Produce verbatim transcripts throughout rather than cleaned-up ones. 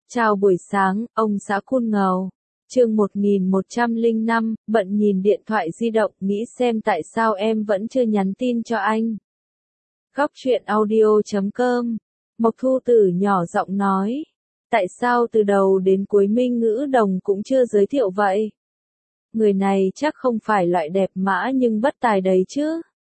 Chào buổi sáng, ông xã Cool Ngầu. Chương một nghìn một trăm lẻ năm, bận nhìn điện thoại di động, nghĩ xem tại sao em vẫn chưa nhắn tin cho anh. Góc truyện audio chấm com. Mộc Thu Tử nhỏ giọng nói. Tại sao từ đầu đến cuối Minh Ngữ Đồng cũng chưa giới thiệu vậy? Người này chắc không phải loại đẹp mã nhưng bất tài đấy chứ.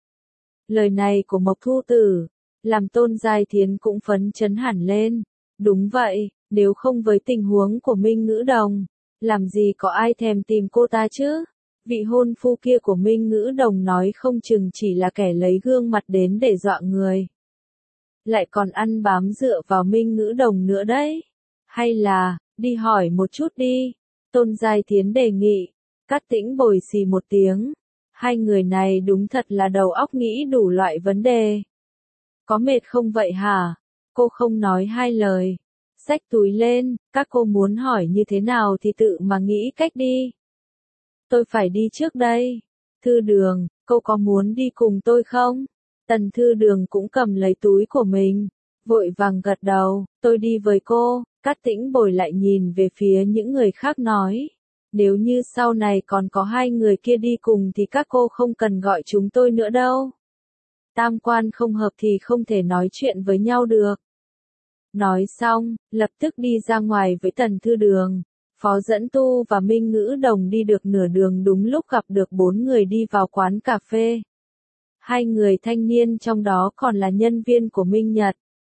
Lời này của Mộc Thu Tử, làm Tôn Giai Thiến cũng phấn chấn hẳn lên. Đúng vậy, nếu không với tình huống của Minh Ngữ Đồng, làm gì có ai thèm tìm cô ta chứ? Vị hôn phu kia của Minh Ngữ Đồng nói không chừng chỉ là kẻ lấy gương mặt đến để dọa người. Lại còn ăn bám dựa vào Minh Ngữ Đồng nữa đấy. Hay là, đi hỏi một chút đi. Tôn Giai Thiến đề nghị. Cát Tĩnh bồi xì một tiếng. Hai người này đúng thật là đầu óc nghĩ đủ loại vấn đề. Có mệt không vậy hả? Cô không nói hai lời. Xách túi lên, các cô muốn hỏi như thế nào thì tự mà nghĩ cách đi. Tôi phải đi trước đây. Thư Đường, cô có muốn đi cùng tôi không? Tần Thư Đường cũng cầm lấy túi của mình, vội vàng gật đầu, tôi đi với cô. Cát Tĩnh bồi lại nhìn về phía những người khác nói. Nếu như sau này còn có hai người kia đi cùng thì các cô không cần gọi chúng tôi nữa đâu. Tam quan không hợp thì không thể nói chuyện với nhau được. Nói xong, lập tức đi ra ngoài với Tần Thư Đường. Phó Dẫn Tu và Minh Ngữ Đồng đi được nửa đường đúng lúc gặp được bốn người đi vào quán cà phê. Hai người thanh niên trong đó còn là nhân viên của Minh Nhật.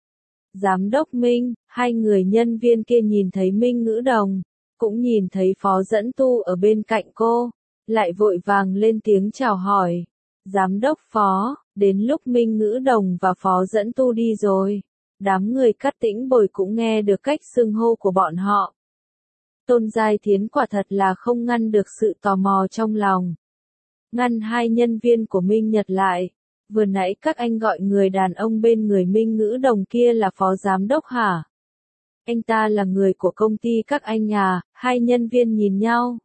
Giám đốc Minh, hai người nhân viên kia nhìn thấy Minh Ngữ Đồng, cũng nhìn thấy Phó Dẫn Tu ở bên cạnh cô, lại vội vàng lên tiếng chào hỏi. Giám đốc Phó, đến lúc Minh Ngữ Đồng và Phó Dẫn Tu đi rồi. Đám người Cát Tĩnh bồi cũng nghe được cách xưng hô của bọn họ. Tôn Giai Thiến quả thật là không ngăn được sự tò mò trong lòng. Ngăn hai nhân viên của Minh Nhật lại. Vừa nãy các anh gọi người đàn ông bên người Minh Ngữ Đồng kia là phó giám đốc hả? Anh ta là người của công ty các anh à? Hai nhân viên nhìn nhau.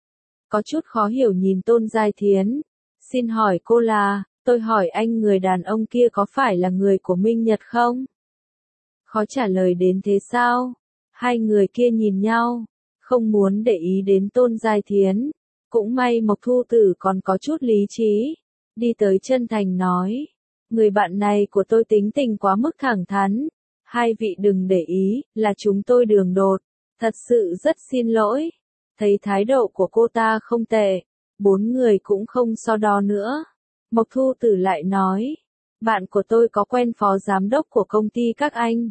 Có chút khó hiểu nhìn Tôn Giai Thiến. Xin hỏi cô là, tôi hỏi anh người đàn ông kia có phải là người của Minh Nhật không? Khó trả lời đến thế sao? Hai người kia nhìn nhau, không muốn để ý đến Tôn Giai Thiến. Cũng may Mộc Thu Tử còn có chút lý trí. Đi tới chân thành nói. Người bạn này của tôi tính tình quá mức thẳng thắn. Hai vị đừng để ý, là chúng tôi đường đột. Thật sự rất xin lỗi. Thấy thái độ của cô ta không tệ. Bốn người cũng không so đo nữa. Mộc Thu Tử lại nói. Bạn của tôi có quen phó giám đốc của công ty các anh.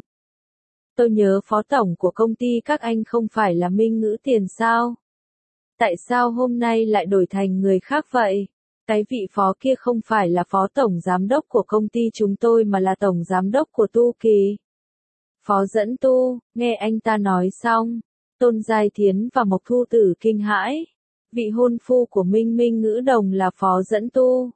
Tôi nhớ phó tổng của công ty các anh không phải là Minh Ngữ Tiền sao? Tại sao hôm nay lại đổi thành người khác vậy? Cái vị phó kia không phải là phó tổng giám đốc của công ty chúng tôi mà là tổng giám đốc của Tu Kỳ. Phó Dẫn Tu, nghe anh ta nói xong, Tôn Giai Thiến và Mộc Thu Tử kinh hãi. Vị hôn phu của Minh Minh Ngữ Đồng là Phó Dẫn Tu.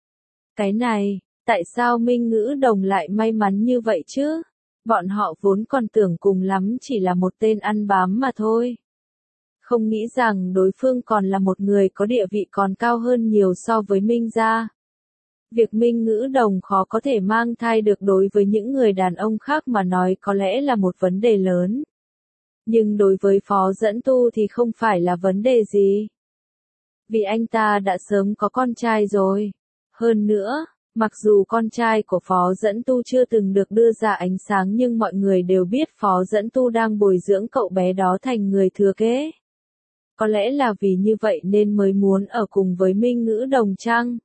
Cái này, tại sao Minh Ngữ Đồng lại may mắn như vậy chứ? Bọn họ vốn còn tưởng cùng lắm chỉ là một tên ăn bám mà thôi. Không nghĩ rằng đối phương còn là một người có địa vị còn cao hơn nhiều so với Minh gia. Việc Minh Ngữ Đồng khó có thể mang thai được đối với những người đàn ông khác mà nói có lẽ là một vấn đề lớn. Nhưng đối với Phó Dẫn Tu thì không phải là vấn đề gì. Vì anh ta đã sớm có con trai rồi. Hơn nữa, mặc dù con trai của Phó Dẫn Tu chưa từng được đưa ra ánh sáng nhưng mọi người đều biết Phó Dẫn Tu đang bồi dưỡng cậu bé đó thành người thừa kế. Có lẽ là vì như vậy nên mới muốn ở cùng với Minh Ngữ Đồng chăng?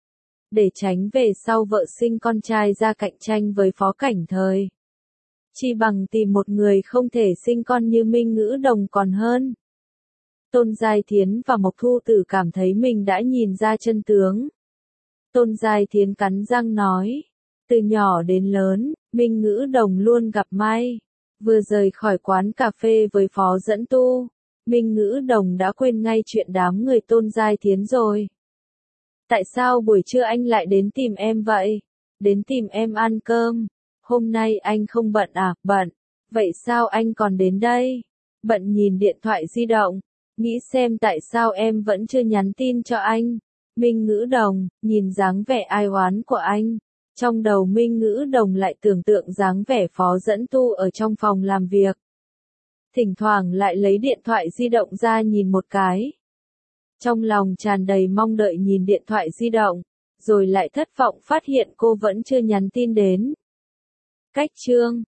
Để tránh về sau vợ sinh con trai ra cạnh tranh với Phó Cảnh Thời. Chi bằng tìm một người không thể sinh con như Minh Ngữ Đồng còn hơn. Tôn Giai Thiến và Mộc Thu Tử cảm thấy mình đã nhìn ra chân tướng. Tôn Giai Thiến cắn răng nói. Từ nhỏ đến lớn, Minh Ngữ Đồng luôn gặp may. Vừa rời khỏi quán cà phê với Phó Dẫn Tu, Minh Ngữ Đồng đã quên ngay chuyện đám người Tôn Giai Thiến rồi. Tại sao buổi trưa anh lại đến tìm em vậy? Đến tìm em ăn cơm. Hôm nay anh không bận à? Bận. Vậy sao anh còn đến đây? Bận nhìn điện thoại di động. Nghĩ xem tại sao em vẫn chưa nhắn tin cho anh. Minh Ngữ Đồng, nhìn dáng vẻ ai oán của anh. Trong đầu Minh Ngữ Đồng lại tưởng tượng dáng vẻ Phó Dẫn Tu ở trong phòng làm việc. thỉnh thoảng lại lấy điện thoại di động ra nhìn một cái. Trong lòng tràn đầy mong đợi nhìn điện thoại di động, rồi lại thất vọng phát hiện cô vẫn chưa nhắn tin đến. Cách chương